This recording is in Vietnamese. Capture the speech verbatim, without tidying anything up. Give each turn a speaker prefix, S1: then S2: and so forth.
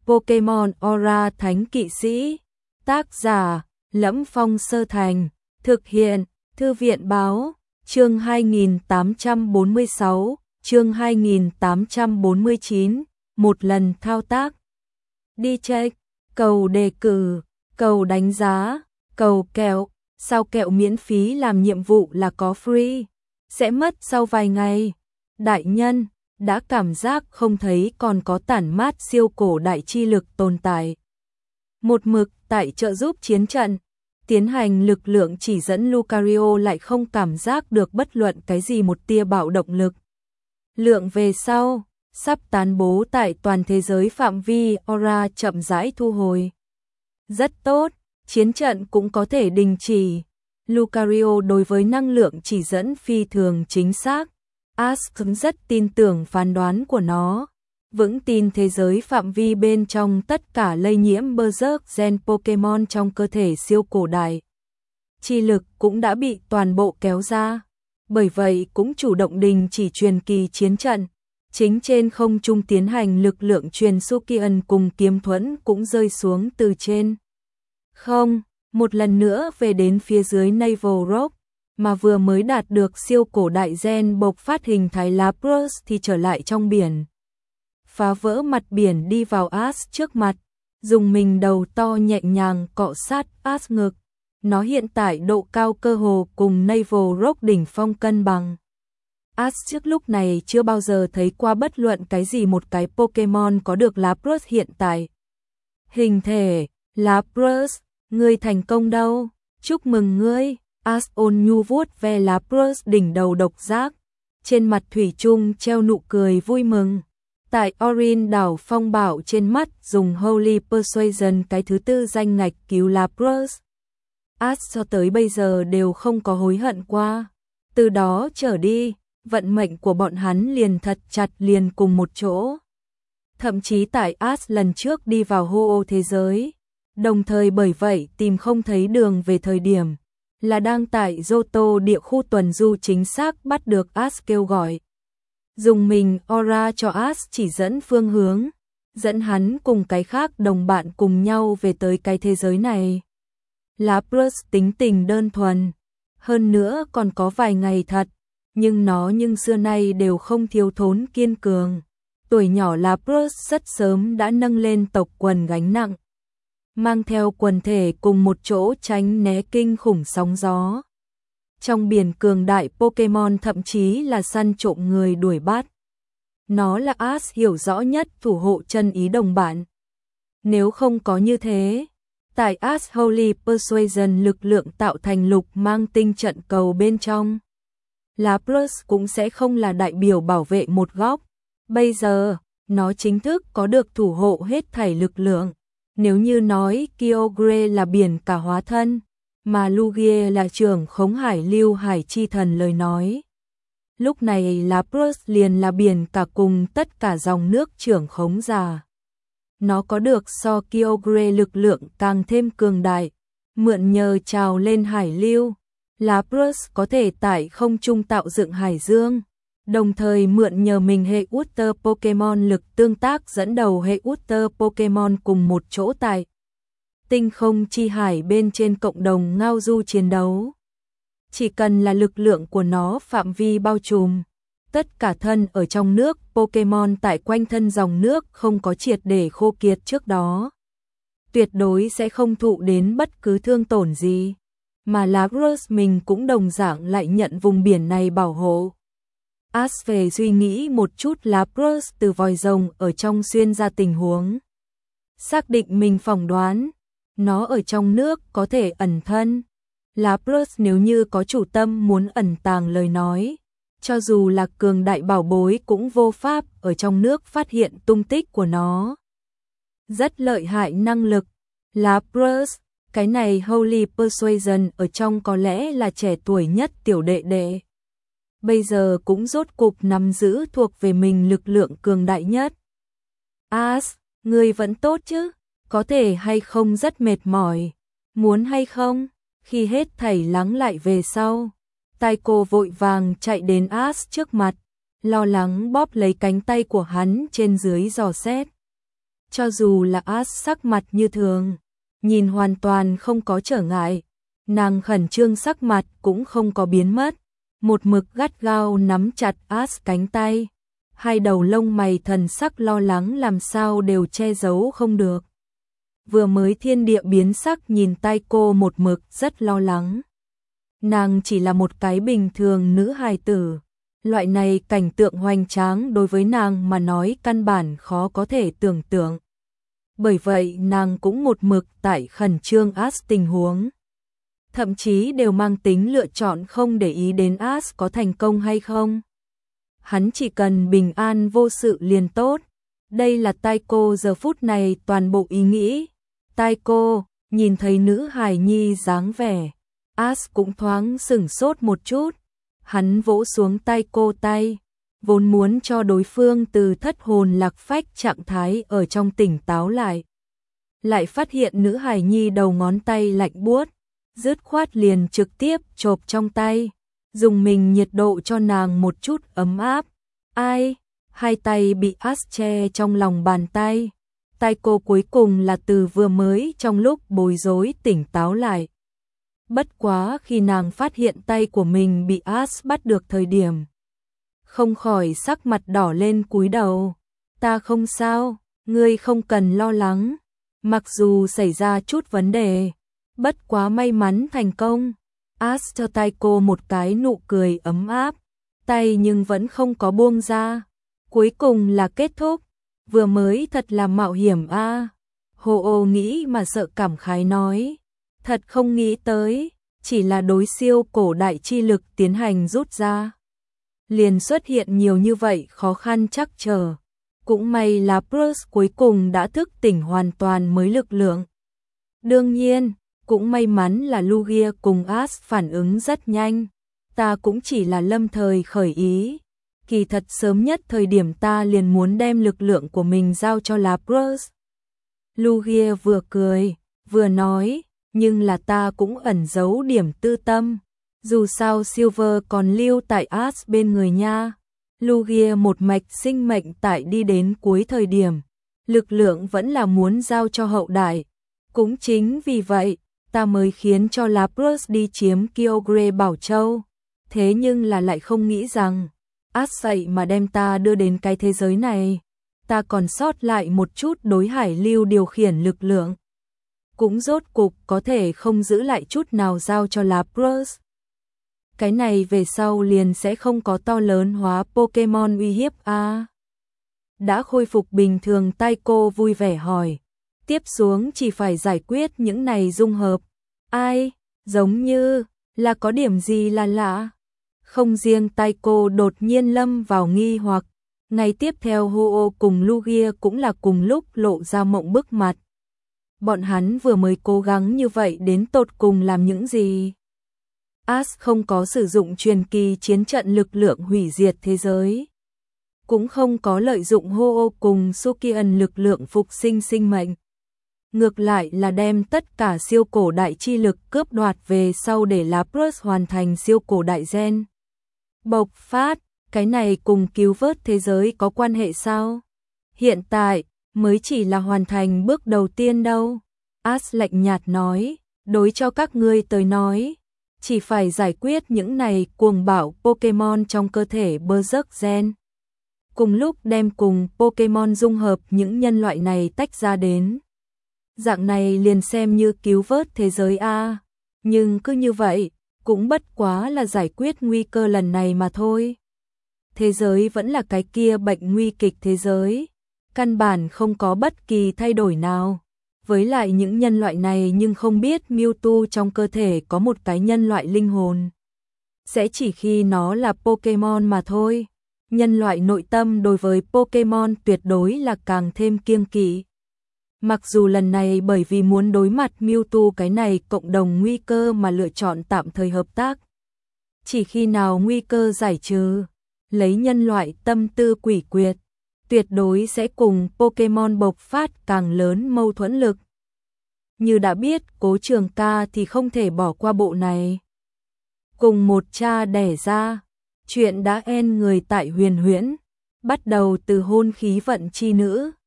S1: Pokemon Aura Thánh Kỵ Sĩ. Tác giả: Lẫm Phong Sơ Thành. Thực hiện: Thư viện Báo. Chương hai nghìn tám trăm bốn mươi sáu, chương hai nghìn tám trăm bốn mươi chín, một lần thao tác. Đi check, cầu đề cử, cầu đánh giá, cầu kẹo, sao kẹo miễn phí làm nhiệm vụ là có free, sẽ mất sau vài ngày. Đại nhân, đã cảm giác không thấy còn có tản mát siêu cổ đại chi lực tồn tại. Một mực tại trợ giúp chiến trận, tiến hành lực lượng chỉ dẫn, Lucario lại không cảm giác được bất luận cái gì một tia bạo động lực. Lượng về sau, sắp tán bố tại toàn thế giới phạm vi Aura chậm rãi thu hồi. Rất tốt, chiến trận cũng có thể đình chỉ. Lucario đối với năng lượng chỉ dẫn phi thường chính xác. Ash rất tin tưởng phán đoán của nó, vững tin thế giới phạm vi bên trong tất cả lây nhiễm Berserk gen Pokemon trong cơ thể siêu cổ đại. Chi lực cũng đã bị toàn bộ kéo ra, bởi vậy cũng chủ động đình chỉ truyền kỳ chiến trận. Chính trên không trung tiến hành lực lượng truyền Sukian cùng kiếm thuẫn cũng rơi xuống từ trên không, một lần nữa về đến phía dưới Naval Rock, mà vừa mới đạt được siêu cổ đại gen bộc phát hình thái Lapras thì trở lại trong biển. Phá vỡ mặt biển đi vào Ash trước mặt, dùng mình đầu to nhẹ nhàng cọ sát Ash ngực. Nó hiện tại độ cao cơ hồ cùng Naval Rock đỉnh phong cân bằng. Ash trước lúc này chưa bao giờ thấy qua bất luận cái gì một cái Pokemon có được Lapras hiện tại. Hình thể, Lapras, ngươi thành công đâu, chúc mừng ngươi. Ash ôn nhu vuốt ve Lapras đỉnh đầu độc giác, trên mặt thủy chung treo nụ cười vui mừng. Tại Orin đảo phong bảo trên mắt dùng Holy Persuasion cái thứ tư danh ngạch cứu Lapras. Ash cho tới bây giờ đều không có hối hận qua. Từ đó trở đi, vận mệnh của bọn hắn liền thật chặt liền cùng một chỗ. Thậm chí tại Ash lần trước đi vào Ho-Oh thế giới, đồng thời bởi vậy tìm không thấy đường về thời điểm, là đang tại Johto địa khu tuần du chính xác bắt được Ash kêu gọi. Dùng mình Aura cho Ash chỉ dẫn phương hướng, dẫn hắn cùng cái khác đồng bạn cùng nhau về tới cái thế giới này. Lapras tính tình đơn thuần, hơn nữa còn có vài ngày thật, nhưng nó nhưng xưa nay đều không thiếu thốn kiên cường. Tuổi nhỏ Lapras rất sớm đã nâng lên tộc quần gánh nặng, mang theo quần thể cùng một chỗ tránh né kinh khủng sóng gió. Trong biển cường đại Pokemon thậm chí là săn trộm người đuổi bắt. Nó là Ash hiểu rõ nhất thủ hộ chân ý đồng bạn. Nếu không có như thế, tại Ash Holy Persuasion lực lượng tạo thành lục mang tinh trận cầu bên trong, Lapras cũng sẽ không là đại biểu bảo vệ một góc. Bây giờ, nó chính thức có được thủ hộ hết thảy lực lượng. Nếu như nói Kyogre là biển cả hóa thân, mà Lugia là trưởng khống hải lưu hải chi thần lời nói, lúc này Lapras liền là biển cả cùng tất cả dòng nước trưởng khống già. Nó có được so Kyogre lực lượng càng thêm cường đại, mượn nhờ trào lên hải lưu, Lapras có thể tại không trung tạo dựng hải dương, đồng thời mượn nhờ mình hệ Water Pokemon lực tương tác dẫn đầu hệ Water Pokemon cùng một chỗ tại tinh không chi hải bên trên cộng đồng ngao du chiến đấu. Chỉ cần là lực lượng của nó phạm vi bao trùm, tất cả thân ở trong nước Pokemon tại quanh thân dòng nước không có triệt để khô kiệt trước đó, tuyệt đối sẽ không thụ đến bất cứ thương tổn gì, mà Lapras mình cũng đồng dạng lại nhận vùng biển này bảo hộ. Ash về suy nghĩ một chút Lapras từ vòi rồng ở trong xuyên ra tình huống, xác định mình phỏng đoán, nó ở trong nước có thể ẩn thân. Lapras nếu như có chủ tâm muốn ẩn tàng lời nói, cho dù là cường đại bảo bối cũng vô pháp ở trong nước phát hiện tung tích của nó. Rất lợi hại năng lực. Lapras, cái này Holy Persuasion ở trong có lẽ là trẻ tuổi nhất tiểu đệ đệ. Bây giờ cũng rốt cục nắm giữ thuộc về mình lực lượng cường đại nhất. Ash, ngươi vẫn tốt chứ? Có thể hay không rất mệt mỏi? Muốn hay không? Khi hết thảy lắng lại về sau, Taiko vội vàng chạy đến Ash trước mặt, lo lắng bóp lấy cánh tay của hắn trên dưới dò xét. Cho dù là Ash sắc mặt như thường, nhìn hoàn toàn không có trở ngại, nàng khẩn trương sắc mặt cũng không có biến mất, một mực gắt gao nắm chặt Ash cánh tay, hai đầu lông mày thần sắc lo lắng làm sao đều che giấu không được. Vừa mới thiên địa biến sắc nhìn tay cô một mực rất lo lắng. Nàng chỉ là một cái bình thường nữ hài tử, loại này cảnh tượng hoành tráng đối với nàng mà nói căn bản khó có thể tưởng tượng. Bởi vậy nàng cũng một mực tại khẩn trương Ash tình huống. Thậm chí đều mang tính lựa chọn không để ý đến Ash có thành công hay không. Hắn chỉ cần bình an vô sự liền tốt. Đây là Taiko giờ phút này toàn bộ ý nghĩ. Taiko, nhìn thấy nữ hài nhi dáng vẻ, Ash cũng thoáng sửng sốt một chút. Hắn vỗ xuống Taiko tay, vốn muốn cho đối phương từ thất hồn lạc phách trạng thái ở trong tỉnh táo lại. Lại phát hiện nữ hài nhi đầu ngón tay lạnh buốt, dứt khoát liền trực tiếp chộp trong tay, dùng mình nhiệt độ cho nàng một chút ấm áp. Ai? Hai tay bị Ash che trong lòng bàn tay. Taiko cuối cùng là từ vừa mới trong lúc bối rối tỉnh táo lại. Bất quá khi nàng phát hiện tay của mình bị Ash bắt được thời điểm, không khỏi sắc mặt đỏ lên cúi đầu. Ta không sao, ngươi không cần lo lắng. Mặc dù xảy ra chút vấn đề, bất quá may mắn thành công. Ash cho Taiko một cái nụ cười ấm áp, tay nhưng vẫn không có buông ra. Cuối cùng là kết thúc, vừa mới thật là mạo hiểm a. À. Hồ ô nghĩ mà sợ cảm khái nói, thật không nghĩ tới, chỉ là đối siêu cổ đại chi lực tiến hành rút ra. Liền xuất hiện nhiều như vậy khó khăn chắc trở. Cũng may là Bruce cuối cùng đã thức tỉnh hoàn toàn mới lực lượng. Đương nhiên, cũng may mắn là Lugia cùng Ash phản ứng rất nhanh. Ta cũng chỉ là lâm thời khởi ý. Kỳ thật sớm nhất thời điểm ta liền muốn đem lực lượng của mình giao cho là Bruce. Lugia vừa cười, vừa nói, nhưng là ta cũng ẩn giấu điểm tư tâm. Dù sao Silver còn lưu tại Ash bên người nha. Lugia một mạch sinh mệnh tại đi đến cuối thời điểm, lực lượng vẫn là muốn giao cho hậu đại. Cũng chính vì vậy, ta mới khiến cho Lapras đi chiếm Kyogre Bảo Châu. Thế nhưng là lại không nghĩ rằng, Ash vậy mà đem ta đưa đến cái thế giới này. Ta còn sót lại một chút đối hải lưu điều khiển lực lượng. Cũng rốt cục có thể không giữ lại chút nào giao cho Lapras. Cái này về sau liền sẽ không có to lớn hóa Pokemon uy hiếp a. À, đã khôi phục bình thường Taiko vui vẻ hỏi. Tiếp xuống chỉ phải giải quyết những này dung hợp. Ai? Giống như là có điểm gì là lạ. Không riêng Taiko đột nhiên lâm vào nghi hoặc. Ngày tiếp theo Ho-Oh cùng Lugia cũng là cùng lúc lộ ra mộng bức mặt. Bọn hắn vừa mới cố gắng như vậy đến tột cùng làm những gì? Ash không có sử dụng truyền kỳ chiến trận lực lượng hủy diệt thế giới. Cũng không có lợi dụng Ho-Oh cùng Sukian lực lượng phục sinh sinh mệnh. Ngược lại là đem tất cả siêu cổ đại chi lực cướp đoạt về sau để Lapras hoàn thành siêu cổ đại gen. Bộc phát, cái này cùng cứu vớt thế giới có quan hệ sao? Hiện tại, mới chỉ là hoàn thành bước đầu tiên đâu. Ash lạnh nhạt nói, đối cho các ngươi tới nói. Chỉ phải giải quyết những này cuồng bạo Pokemon trong cơ thể Berserk gen. Cùng lúc đem cùng Pokemon dung hợp những nhân loại này tách ra đến. Dạng này liền xem như cứu vớt thế giới a. Nhưng cứ như vậy, cũng bất quá là giải quyết nguy cơ lần này mà thôi. Thế giới vẫn là cái kia bệnh nguy kịch thế giới. Căn bản không có bất kỳ thay đổi nào. Với lại những nhân loại này nhưng không biết Mewtwo trong cơ thể có một cái nhân loại linh hồn. Sẽ chỉ khi nó là Pokemon mà thôi. Nhân loại nội tâm đối với Pokemon tuyệt đối là càng thêm kiêng kỵ. Mặc dù lần này bởi vì muốn đối mặt Mewtwo cái này cộng đồng nguy cơ mà lựa chọn tạm thời hợp tác. Chỉ khi nào nguy cơ giải trừ, lấy nhân loại tâm tư quỷ quyệt, tuyệt đối sẽ cùng Pokemon bộc phát càng lớn mâu thuẫn lực. Như đã biết, Cố Trường Ca thì không thể bỏ qua bộ này. Cùng một cha đẻ ra, chuyện đã en người tại Huyền Huyễn, bắt đầu từ hôn khí vận chi nữ.